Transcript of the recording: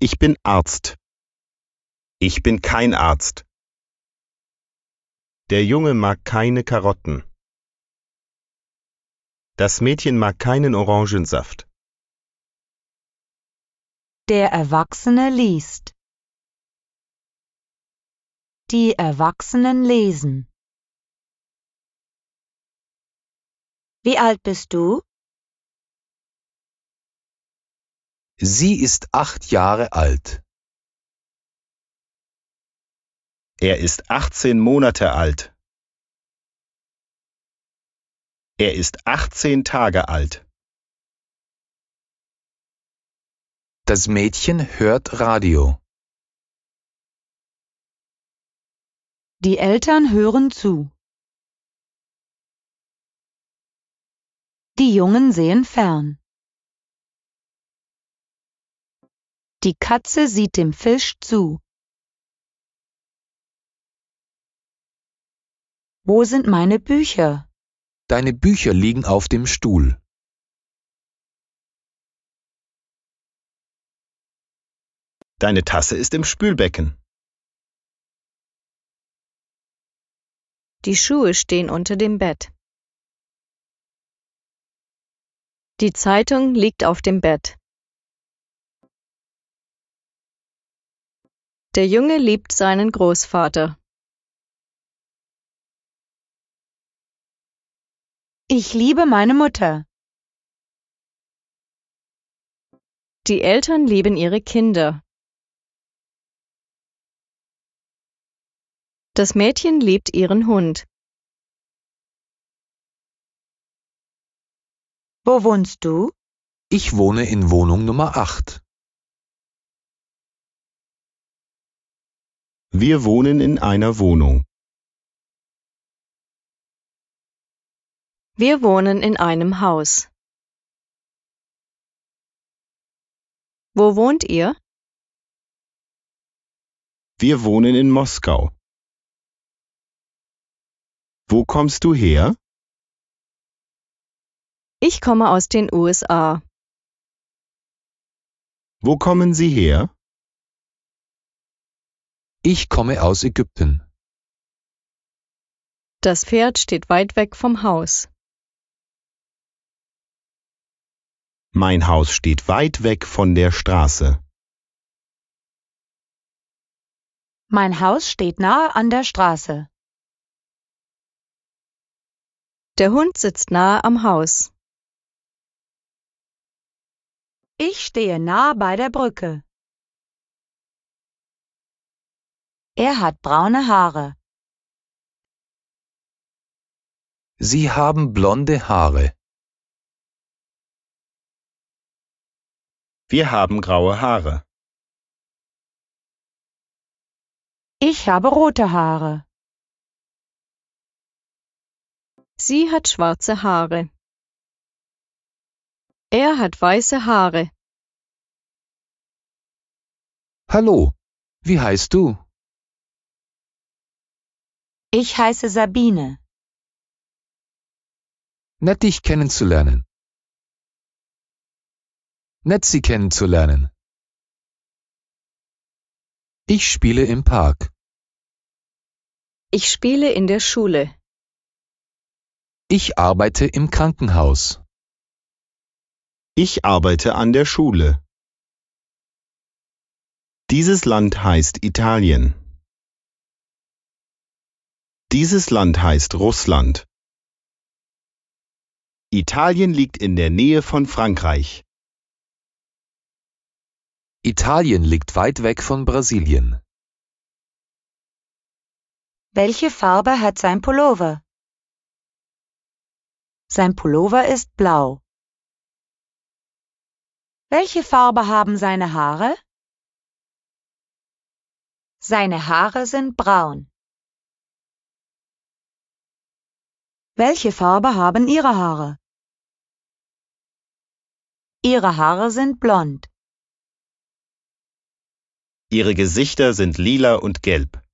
Ich bin Arzt. Ich bin kein Arzt. Der Junge mag keine Karotten. Das Mädchen mag keinen Orangensaft. Der Erwachsene liest. Die Erwachsenen lesen. Wie alt bist du? Sie ist 8 Jahre alt. Er ist 18 Monate alt. Er ist 18 Tage alt. Das Mädchen hört Radio. Die Eltern hören zu. Die Jungen sehen fern. Die Katze sieht dem Fisch zu. Wo sind meine Bücher? Deine Bücher liegen auf dem Stuhl. Deine Tasse ist im Spülbecken. Die Schuhe stehen unter dem Bett. Die Zeitung liegt auf dem Bett. Der Junge liebt seinen Großvater. Ich liebe meine Mutter. Die Eltern lieben ihre Kinder. Das Mädchen liebt ihren Hund. Wo wohnst du? Ich wohne in Wohnung Nummer 8. Wir wohnen in einer Wohnung. Wir wohnen in einem Haus. Wo wohnt ihr? Wir wohnen in Moskau. Wo kommst du her? Ich komme aus den USA. Wo kommen Sie her? Ich komme aus Ägypten. Das Pferd steht weit weg vom Haus. Mein Haus steht weit weg von der Straße. Mein Haus steht nahe an der Straße. Der Hund sitzt nahe am Haus. Ich stehe nahe bei der Brücke. Er hat braune Haare. Sie haben blonde Haare. Wir haben graue Haare. Ich habe rote Haare. Sie hat schwarze Haare. Er hat weiße Haare. Hallo, wie heißt du? Ich heiße Sabine. Nett, dich kennenzulernen. Nett, Sie kennenzulernen. Ich spiele im Park. Ich spiele in der Schule. Ich arbeite im Krankenhaus. Ich arbeite an der Schule. Dieses Land heißt Italien. Dieses Land heißt Russland. Italien liegt in der Nähe von Frankreich. Italien liegt weit weg von Brasilien. Welche Farbe hat sein Pullover? Sein Pullover ist blau. Welche Farbe haben seine Haare? Seine Haare sind braun. Welche Farbe haben Ihre Haare? Ihre Haare sind blond. Ihre Gesichter sind lila und gelb.